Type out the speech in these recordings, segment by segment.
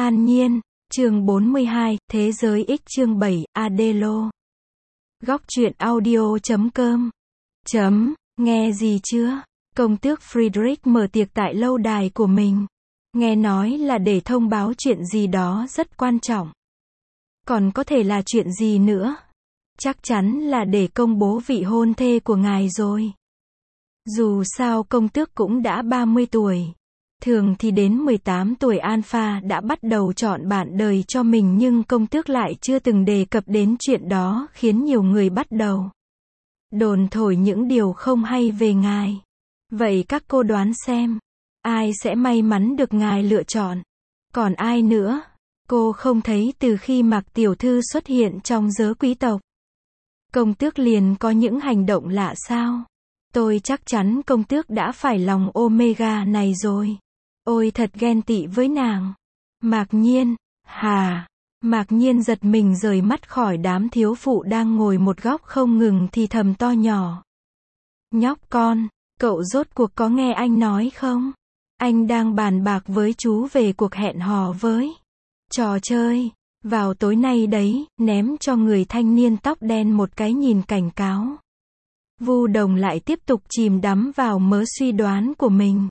An Nhiên, chương 42, Thế giới X chương 7, Adelo. Góc truyện audio.com. Nghe gì chưa? Công tước Friedrich mở tiệc tại lâu đài của mình. Nghe nói là để thông báo chuyện gì đó rất quan trọng. Còn có thể là chuyện gì nữa? Chắc chắn là để công bố vị hôn thê của ngài rồi. Dù sao công tước cũng đã 30 tuổi. Thường thì đến 18 tuổi Alpha đã bắt đầu chọn bạn đời cho mình, nhưng công tước lại chưa từng đề cập đến chuyện đó, khiến nhiều người bắt đầu đồn thổi những điều không hay về ngài. Vậy các cô đoán xem, ai sẽ may mắn được ngài lựa chọn? Còn ai nữa? Cô không thấy từ khi Mạc tiểu thư xuất hiện trong giới quý tộc, công tước liền có những hành động lạ sao? Tôi chắc chắn công tước đã phải lòng Omega này rồi. Ôi thật ghen tị với nàng. Mạc Nhiên, hà. Mạc Nhiên giật mình rời mắt khỏi đám thiếu phụ đang ngồi một góc không ngừng thì thầm to nhỏ. Nhóc con, cậu rốt cuộc có nghe anh nói không? Anh đang bàn bạc với chú về cuộc hẹn hò với trò chơi vào tối nay đấy, ném cho người thanh niên tóc đen một cái nhìn cảnh cáo. Vu Đồng lại tiếp tục chìm đắm vào mớ suy đoán của mình.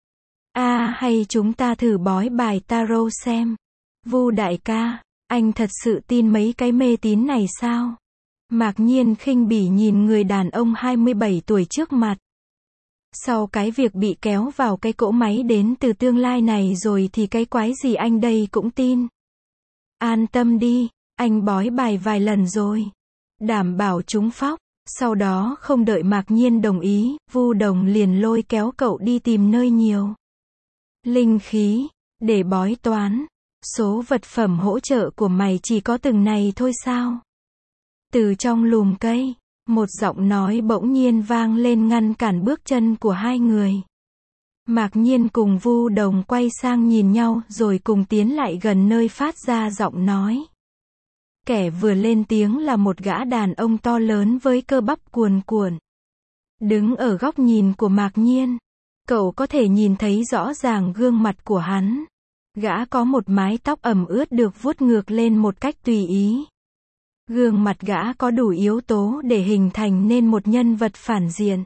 Hay chúng ta thử bói bài tarot xem. Vu đại ca, anh thật sự tin mấy cái mê tín này sao? Mạc Nhiên khinh bỉ nhìn người đàn ông 27 tuổi trước mặt. Sau cái việc bị kéo vào cái cỗ máy đến từ tương lai này rồi thì cái quái gì anh đây cũng tin. An tâm đi, anh bói bài vài lần rồi. Đảm bảo trúng phóc. Sau đó không đợi Mạc Nhiên đồng ý, Vu Đồng liền lôi kéo cậu đi tìm nơi nhiều linh khí, để bói toán. Số vật phẩm hỗ trợ của mày chỉ có từng này thôi sao? Từ trong lùm cây, một giọng nói bỗng nhiên vang lên ngăn cản bước chân của hai người. Mạc Nhiên cùng Vu Đồng quay sang nhìn nhau rồi cùng tiến lại gần nơi phát ra giọng nói. Kẻ vừa lên tiếng là một gã đàn ông to lớn với cơ bắp cuồn cuộn. Đứng ở góc nhìn của Mạc Nhiên, cậu có thể nhìn thấy rõ ràng gương mặt của hắn. Gã có một mái tóc ẩm ướt được vuốt ngược lên một cách tùy ý. Gương mặt gã có đủ yếu tố để hình thành nên một nhân vật phản diện.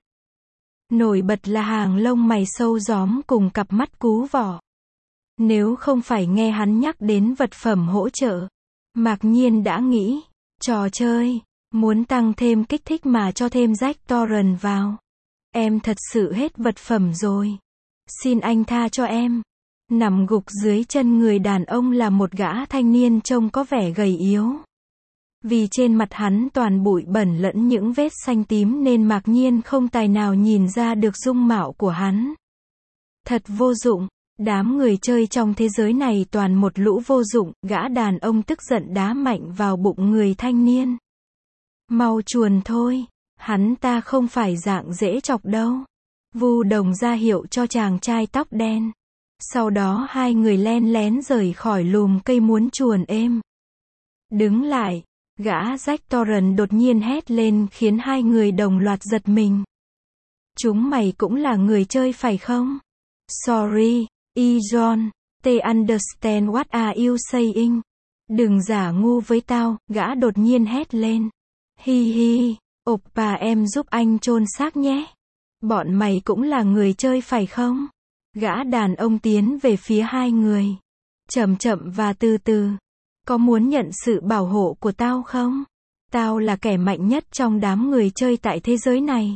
Nổi bật là hàng lông mày sâu gióm cùng cặp mắt cú vỏ. Nếu không phải nghe hắn nhắc đến vật phẩm hỗ trợ, Mạc Nhiên đã nghĩ, trò chơi, muốn tăng thêm kích thích mà cho thêm Jack Torrance vào. Em thật sự hết vật phẩm rồi. Xin anh tha cho em. Nằm gục dưới chân người đàn ông là một gã thanh niên trông có vẻ gầy yếu. Vì trên mặt hắn toàn bụi bẩn lẫn những vết xanh tím nên Mạc Nhiên không tài nào nhìn ra được dung mạo của hắn. Thật vô dụng. Đám người chơi trong thế giới này toàn một lũ vô dụng, gã đàn ông tức giận đá mạnh vào bụng người thanh niên. Mau chuồn thôi, hắn ta không phải dạng dễ chọc đâu. Vu Đồng ra hiệu cho chàng trai tóc đen. Sau đó hai người len lén rời khỏi lùm cây muốn chuồn êm. Đứng lại, gã Jack Torrance đột nhiên hét lên khiến hai người đồng loạt giật mình. Chúng mày cũng là người chơi phải không? Sorry. John, they understand what are you saying? Đừng giả ngu với tao, gã đột nhiên hét lên. Hi hi, oppa em giúp anh chôn xác nhé. Bọn mày cũng là người chơi phải không? Gã đàn ông tiến về phía hai người. Chậm chậm và từ từ. Có muốn nhận sự bảo hộ của tao không? Tao là kẻ mạnh nhất trong đám người chơi tại thế giới này.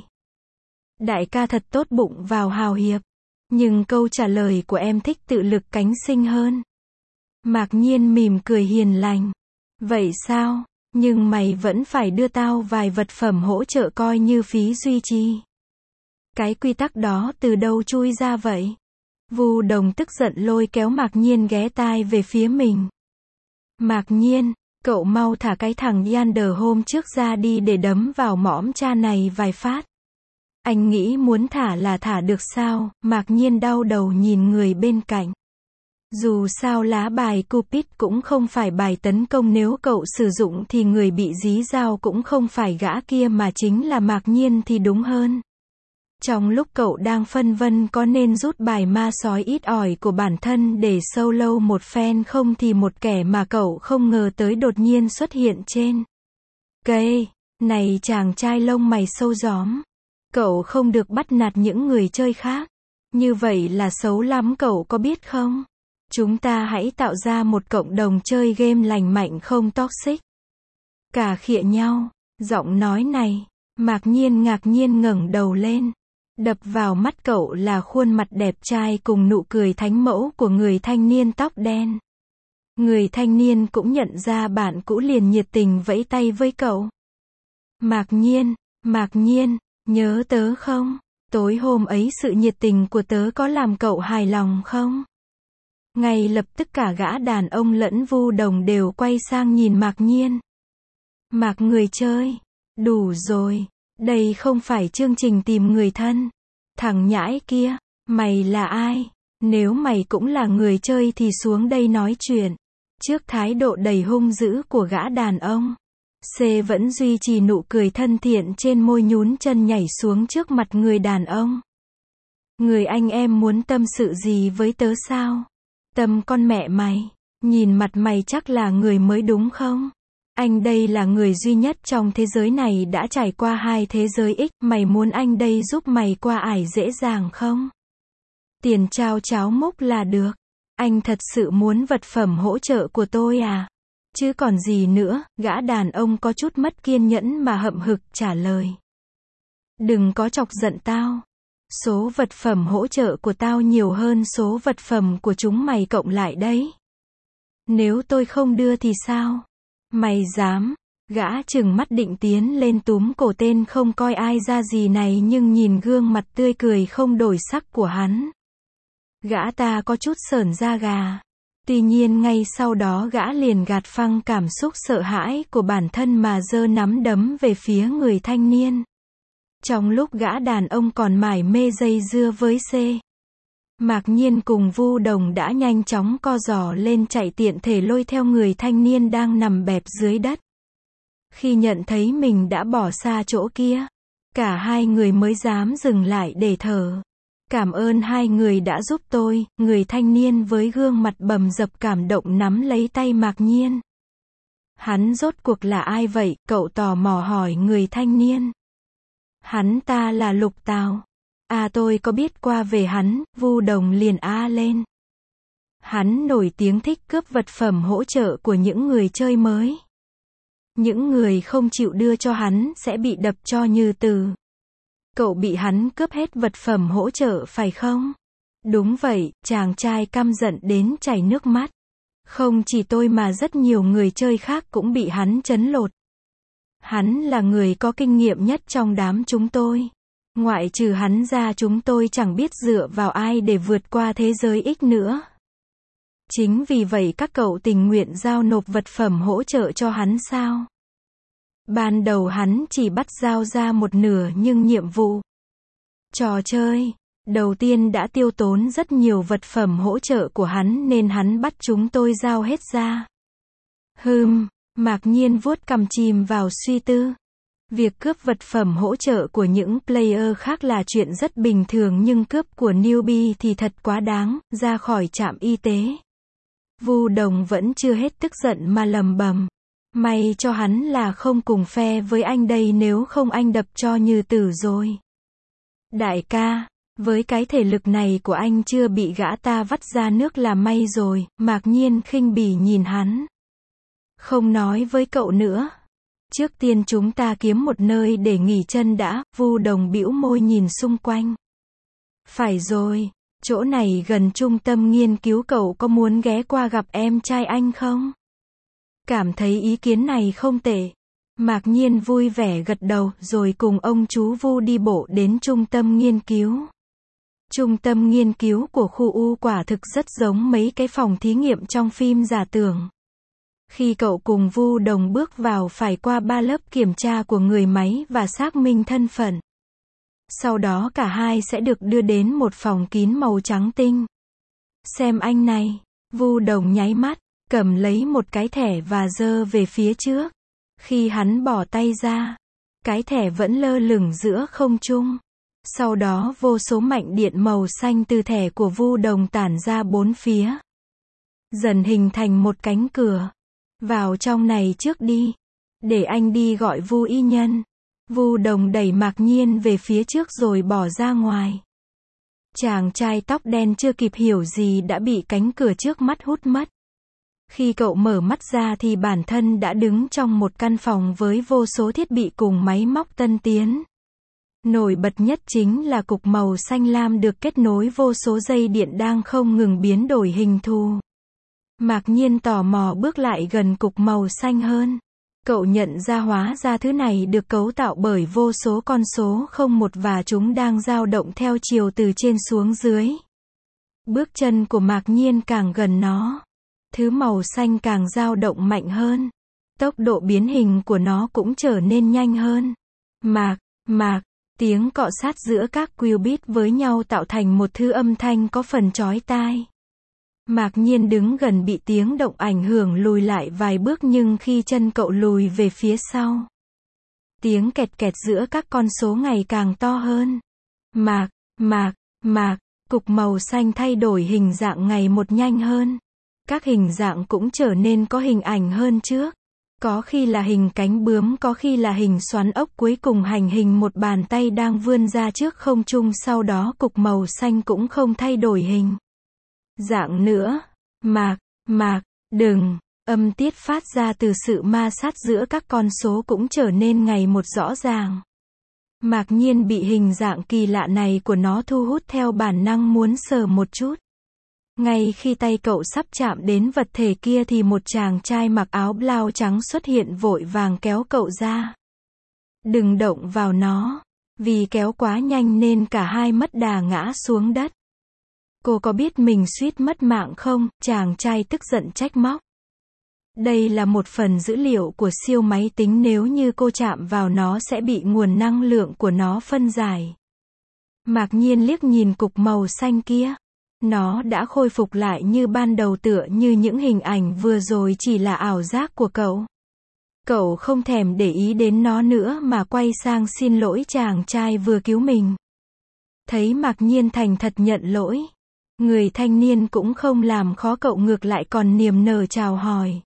Đại ca thật tốt bụng vào hào hiệp. Nhưng câu trả lời của em thích tự lực cánh sinh hơn. Mạc Nhiên mỉm cười hiền lành. Vậy sao? Nhưng mày vẫn phải đưa tao vài vật phẩm hỗ trợ coi như phí duy trì. Cái quy tắc đó từ đâu chui ra vậy? Vu Đồng tức giận lôi kéo Mạc Nhiên ghé tai về phía mình. Mạc Nhiên, cậu mau thả cái thằng Yander hôm trước ra đi để đấm vào mõm cha này vài phát. Anh nghĩ muốn thả là thả được sao? Mạc Nhiên đau đầu nhìn người bên cạnh. Dù sao lá bài Cupid cũng không phải bài tấn công, nếu cậu sử dụng thì người bị dí dao cũng không phải gã kia mà chính là Mạc Nhiên thì đúng hơn. Trong lúc cậu đang phân vân có nên rút bài ma sói ít ỏi của bản thân để solo một phen không thì một kẻ mà cậu không ngờ tới đột nhiên xuất hiện trên cây. Này chàng trai lông mày sâu gióm, cậu không được bắt nạt những người chơi khác. Như vậy là xấu lắm cậu có biết không? Chúng ta hãy tạo ra một cộng đồng chơi game lành mạnh không toxic. Cả khịa nhau, giọng nói này, ngạc nhiên ngẩng đầu lên. Đập vào mắt cậu là khuôn mặt đẹp trai cùng nụ cười thánh mẫu của người thanh niên tóc đen. Người thanh niên cũng nhận ra bạn cũ liền nhiệt tình vẫy tay với cậu. Mạc nhiên, nhớ tớ không? Tối hôm ấy sự nhiệt tình của tớ có làm cậu hài lòng không? Ngay lập tức cả gã đàn ông lẫn Vu Đồng đều quay sang nhìn Mạc Nhiên. Mạc người chơi, đủ rồi, đây không phải chương trình tìm người thân. Thằng nhãi kia, mày là ai? Nếu mày cũng là người chơi thì xuống đây nói chuyện. Trước thái độ đầy hung dữ của gã đàn ông, C vẫn duy trì nụ cười thân thiện trên môi, nhún chân nhảy xuống trước mặt người đàn ông. Người anh em muốn tâm sự gì với tớ sao? Tâm con mẹ mày, nhìn mặt mày chắc là người mới đúng không? Anh đây là người duy nhất trong thế giới này đã trải qua 2 thế giới X, mày muốn anh đây giúp mày qua ải dễ dàng không? Tiền trao cháo múc là được. Anh thật sự muốn vật phẩm hỗ trợ của tôi à? Chứ còn gì nữa, gã đàn ông có chút mất kiên nhẫn mà hậm hực trả lời. Đừng có chọc giận tao. Số vật phẩm hỗ trợ của tao nhiều hơn số vật phẩm của chúng mày cộng lại đấy. Nếu tôi không đưa thì sao? Mày dám? Gã trừng mắt định tiến lên túm cổ tên không coi ai ra gì này, nhưng nhìn gương mặt tươi cười không đổi sắc của hắn, gã ta có chút sởn da gà. Tuy nhiên ngay sau đó gã liền gạt phăng cảm xúc sợ hãi của bản thân mà giơ nắm đấm về phía người thanh niên. Trong lúc gã đàn ông còn mải mê dây dưa với C, Mạc Nhiên cùng Vu Đồng đã nhanh chóng co giò lên chạy, tiện thể lôi theo người thanh niên đang nằm bẹp dưới đất. Khi nhận thấy mình đã bỏ xa chỗ kia, cả hai người mới dám dừng lại để thở. Cảm ơn hai người đã giúp tôi, người thanh niên với gương mặt bầm dập cảm động nắm lấy tay Mạc Nhiên. Hắn rốt cuộc là ai vậy? Cậu tò mò hỏi người thanh niên. Hắn ta là Lục Tào. À, tôi có biết qua về hắn. Vu Đồng liền lên. Hắn nổi tiếng thích cướp vật phẩm hỗ trợ của những người chơi mới. Những người không chịu đưa cho hắn sẽ bị đập cho như từ. Cậu bị hắn cướp hết vật phẩm hỗ trợ phải không? Đúng vậy, chàng trai căm giận đến chảy nước mắt. Không chỉ tôi mà rất nhiều người chơi khác cũng bị hắn trấn lột. Hắn là người có kinh nghiệm nhất trong đám chúng tôi. Ngoại trừ hắn ra chúng tôi chẳng biết dựa vào ai để vượt qua thế giới X nữa. Chính vì vậy các cậu tình nguyện giao nộp vật phẩm hỗ trợ cho hắn sao? Ban đầu hắn chỉ bắt giao ra một nửa, nhưng nhiệm vụ trò chơi đầu tiên đã tiêu tốn rất nhiều vật phẩm hỗ trợ của hắn nên hắn bắt chúng tôi giao hết ra. Mạc Nhiên vuốt cằm chìm vào suy tư. Việc cướp vật phẩm hỗ trợ của những player khác là chuyện rất bình thường, nhưng cướp của newbie thì thật quá đáng. Ra khỏi trạm y tế, Vu Đồng vẫn chưa hết tức giận mà lầm bầm. May cho hắn là không cùng phe với anh đây, nếu không anh đập cho như tử rồi. Đại ca, với cái thể lực này của anh chưa bị gã ta vắt ra nước là may rồi. Mạc Nhiên khinh bỉ nhìn hắn. Không nói với cậu nữa. Trước tiên chúng ta kiếm một nơi để nghỉ chân đã. Vu Đồng bĩu môi nhìn xung quanh. Phải rồi, chỗ này gần trung tâm nghiên cứu, cậu có muốn ghé qua gặp em trai anh không? Cảm thấy ý kiến này không tệ. Mạc Nhiên vui vẻ gật đầu, rồi cùng ông chú Vu đi bộ đến trung tâm nghiên cứu. Trung tâm nghiên cứu của khu U quả thực rất giống mấy cái phòng thí nghiệm trong phim giả tưởng. Khi cậu cùng Vu Đồng bước vào phải qua 3 lớp kiểm tra của người máy và xác minh thân phận. Sau đó cả hai sẽ được đưa đến một phòng kín màu trắng tinh. Xem anh này. Vu Đồng nháy mắt, cầm lấy một cái thẻ và giơ về phía trước. Khi hắn bỏ tay ra, cái thẻ vẫn lơ lửng giữa không trung. Sau đó vô số mạch điện màu xanh từ thẻ của Vu Đồng tản ra bốn phía. Dần hình thành một cánh cửa. Vào trong này trước đi. Để anh đi gọi Vu y nhân. Vu Đồng đẩy Mạc Nhiên về phía trước rồi bỏ ra ngoài. Chàng trai tóc đen chưa kịp hiểu gì đã bị cánh cửa trước mắt hút mất. Khi cậu mở mắt ra thì bản thân đã đứng trong một căn phòng với vô số thiết bị cùng máy móc tân tiến. Nổi bật nhất chính là cục màu xanh lam được kết nối vô số dây điện đang không ngừng biến đổi hình thù. Mạc Nhiên tò mò bước lại gần cục màu xanh hơn. Cậu nhận ra hóa ra thứ này được cấu tạo bởi vô số con số 01 và chúng đang dao động theo chiều từ trên xuống dưới. Bước chân của Mạc Nhiên càng gần nó. Thứ màu xanh càng dao động mạnh hơn. Tốc độ biến hình của nó cũng trở nên nhanh hơn. Mạc, tiếng cọ sát giữa các qubit với nhau tạo thành một thứ âm thanh có phần chói tai. Mạc Nhiên đứng gần bị tiếng động ảnh hưởng lùi lại vài bước nhưng khi chân cậu lùi về phía sau. Tiếng kẹt kẹt giữa các con số ngày càng to hơn. Mạc, cục màu xanh thay đổi hình dạng ngày một nhanh hơn. Các hình dạng cũng trở nên có hình ảnh hơn trước. Có khi là hình cánh bướm, có khi là hình xoắn ốc, cuối cùng hành hình một bàn tay đang vươn ra trước không trung, sau đó cục màu xanh cũng không thay đổi hình dạng nữa. Mạc, đừng. Âm tiết phát ra từ sự ma sát giữa các con số cũng trở nên ngày một rõ ràng. Mạc Nhiên bị hình dạng kỳ lạ này của nó thu hút theo bản năng muốn sờ một chút. Ngay khi tay cậu sắp chạm đến vật thể kia thì một chàng trai mặc áo blau trắng xuất hiện vội vàng kéo cậu ra. Đừng động vào nó. Vì kéo quá nhanh nên cả hai mất đà ngã xuống đất. Cô có biết mình suýt mất mạng không? Chàng trai tức giận trách móc. Đây là một phần dữ liệu của siêu máy tính, nếu như cô chạm vào nó sẽ bị nguồn năng lượng của nó phân giải. Mạc Nhiên liếc nhìn cục màu xanh kia. Nó đã khôi phục lại như ban đầu, tựa như những hình ảnh vừa rồi chỉ là ảo giác của cậu. Cậu không thèm để ý đến nó nữa mà quay sang xin lỗi chàng trai vừa cứu mình. Thấy Mạc Nhiên thành thật nhận lỗi. Người thanh niên cũng không làm khó cậu, ngược lại còn niềm nở chào hỏi.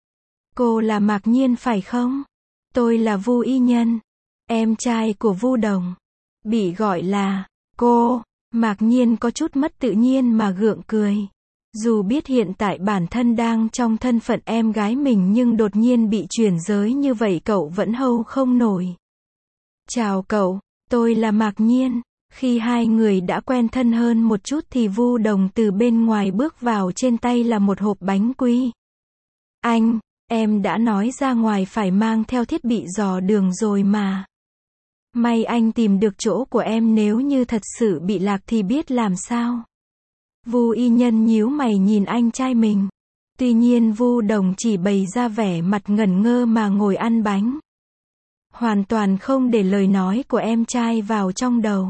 Cô là Mạc Nhiên phải không? Tôi là Vu y nhân, em trai của Vu Đồng. Bị gọi là cô. Mạc Nhiên có chút mất tự nhiên mà gượng cười. Dù biết hiện tại bản thân đang trong thân phận em gái mình nhưng đột nhiên bị chuyển giới như vậy cậu vẫn hâu không nổi. Chào cậu, tôi là Mạc Nhiên. Khi hai người đã quen thân hơn một chút thì Vu Đồng từ bên ngoài bước vào, trên tay là một hộp bánh quy. Anh, em đã nói ra ngoài phải mang theo thiết bị dò đường rồi mà. May anh tìm được chỗ của em, nếu như thật sự bị lạc thì biết làm sao. Vu y nhân nhíu mày nhìn anh trai mình. Tuy nhiên Vu Đồng chỉ bày ra vẻ mặt ngẩn ngơ mà ngồi ăn bánh. Hoàn toàn không để lời nói của em trai vào trong đầu.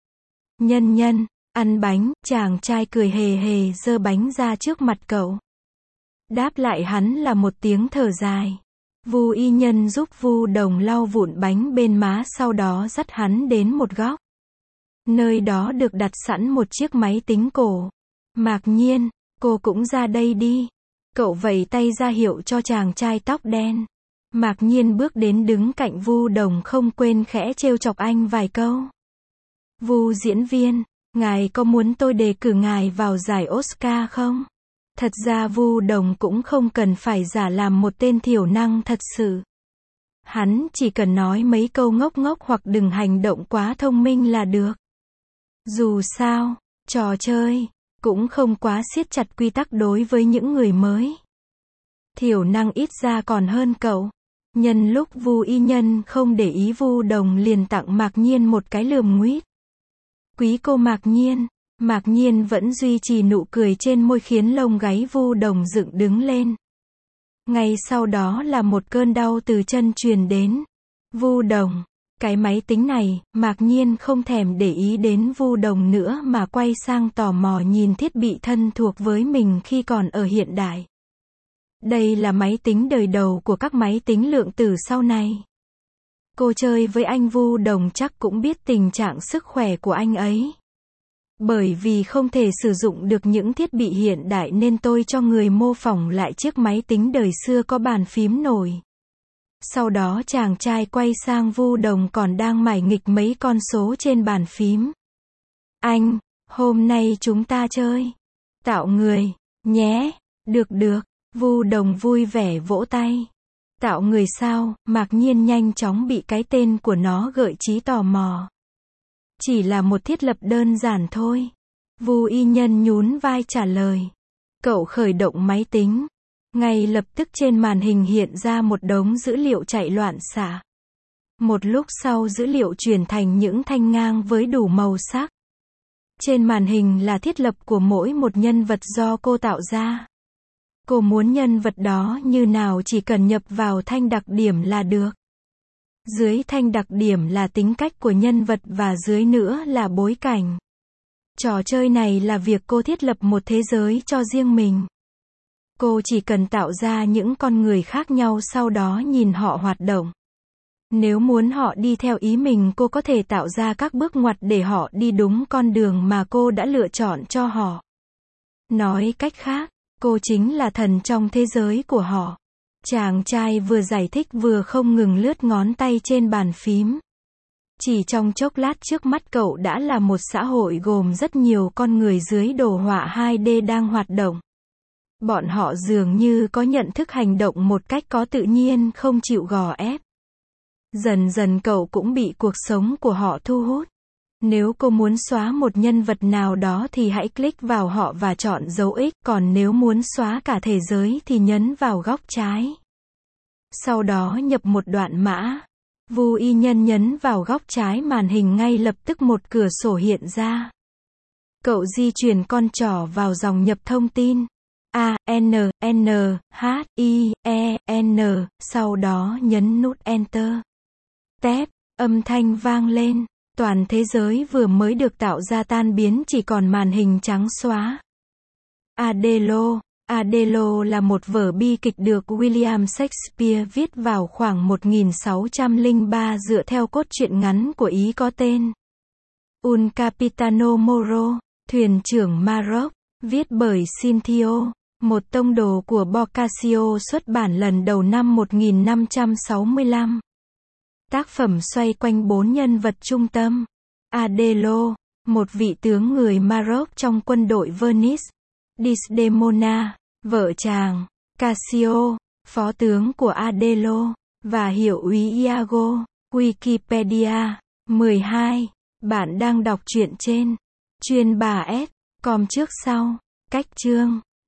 Nhân, ăn bánh, chàng trai cười hề hề giơ bánh ra trước mặt cậu. Đáp lại hắn là một tiếng thở dài. Vu y nhân giúp Vu Đồng lau vụn bánh bên má, sau đó dắt hắn đến một góc. Nơi đó được đặt sẵn một chiếc máy tính cổ. Mạc Nhiên, cô cũng ra đây đi. Cậu vẫy tay ra hiệu cho chàng trai tóc đen. Mạc Nhiên bước đến đứng cạnh Vu Đồng, không quên khẽ trêu chọc anh vài câu. Vu diễn viên, ngài có muốn tôi đề cử ngài vào giải Oscar không? Thật ra Vu Đồng cũng không cần phải giả làm một tên thiểu năng thật sự. Hắn chỉ cần nói mấy câu ngốc ngốc hoặc đừng hành động quá thông minh là được. Dù sao, trò chơi cũng không quá siết chặt quy tắc đối với những người mới. Thiểu năng ít ra còn hơn cậu. Nhân lúc Vu y nhân không để ý, Vu Đồng liền tặng Mạc Nhiên một cái lườm nguýt. Quý cô Mạc Nhiên. Mạc Nhiên vẫn duy trì nụ cười trên môi khiến lông gáy Vu Đồng dựng đứng lên. Ngay sau đó là một cơn đau từ chân truyền đến. Vu Đồng, cái máy tính này. Mạc Nhiên không thèm để ý đến Vu Đồng nữa mà quay sang tò mò nhìn thiết bị thân thuộc với mình khi còn ở hiện đại. Đây là máy tính đời đầu của các máy tính lượng tử sau này. Cô chơi với anh Vu Đồng chắc cũng biết tình trạng sức khỏe của anh ấy. Bởi vì không thể sử dụng được những thiết bị hiện đại nên tôi cho người mô phỏng lại chiếc máy tính đời xưa có bàn phím nổi. Sau đó chàng trai quay sang Vu Đồng còn đang mải nghịch mấy con số trên bàn phím. Anh, hôm nay chúng ta chơi tạo người, nhé. Được, Vu Đồng vui vẻ vỗ tay. Tạo người sao? Mạc Nhiên nhanh chóng bị cái tên của nó gợi trí tò mò. Chỉ là một thiết lập đơn giản thôi. Vu Y Nhân nhún vai trả lời. Cậu khởi động máy tính. Ngay lập tức trên màn hình hiện ra một đống dữ liệu chạy loạn xạ. Một lúc sau dữ liệu chuyển thành những thanh ngang với đủ màu sắc. Trên màn hình là thiết lập của mỗi một nhân vật do cô tạo ra. Cô muốn nhân vật đó như nào chỉ cần nhập vào thanh đặc điểm là được. Dưới thanh đặc điểm là tính cách của nhân vật và dưới nữa là bối cảnh. Trò chơi này là việc cô thiết lập một thế giới cho riêng mình. Cô chỉ cần tạo ra những con người khác nhau sau đó nhìn họ hoạt động. Nếu muốn họ đi theo ý mình cô có thể tạo ra các bước ngoặt để họ đi đúng con đường mà cô đã lựa chọn cho họ. Nói cách khác, cô chính là thần trong thế giới của họ. Chàng trai vừa giải thích vừa không ngừng lướt ngón tay trên bàn phím. Chỉ trong chốc lát trước mắt cậu đã là một xã hội gồm rất nhiều con người dưới đồ họa 2D đang hoạt động. Bọn họ dường như có nhận thức hành động một cách có tự nhiên không chịu gò ép. Dần dần cậu cũng bị cuộc sống của họ thu hút. Nếu cô muốn xóa một nhân vật nào đó thì hãy click vào họ và chọn dấu X, còn nếu muốn xóa cả thế giới thì nhấn vào góc trái. Sau đó nhập một đoạn mã. Vu Y Nhân nhấn vào góc trái màn hình ngay lập tức một cửa sổ hiện ra. Cậu di chuyển con trỏ vào dòng nhập thông tin. A, N, N, H, I, E, N, sau đó nhấn nút Enter. Tép, âm thanh vang lên. Toàn thế giới vừa mới được tạo ra tan biến chỉ còn màn hình trắng xóa. Adelo là một vở bi kịch được William Shakespeare viết vào khoảng 1603 dựa theo cốt truyện ngắn của Ý có tên Un Capitano Moro, thuyền trưởng Maroc, viết bởi Cinthio, một tông đồ của Boccaccio xuất bản lần đầu năm 1565. Tác phẩm xoay quanh 4 nhân vật trung tâm. Adelo, một vị tướng người Maroc trong quân đội Venice. Desdemona, vợ chàng. Cassio, phó tướng của Adelo. Và hiệu úy Iago. Wikipedia. 12. Bạn đang đọc truyện trên chuyên bà S. com trước sau. Cách chương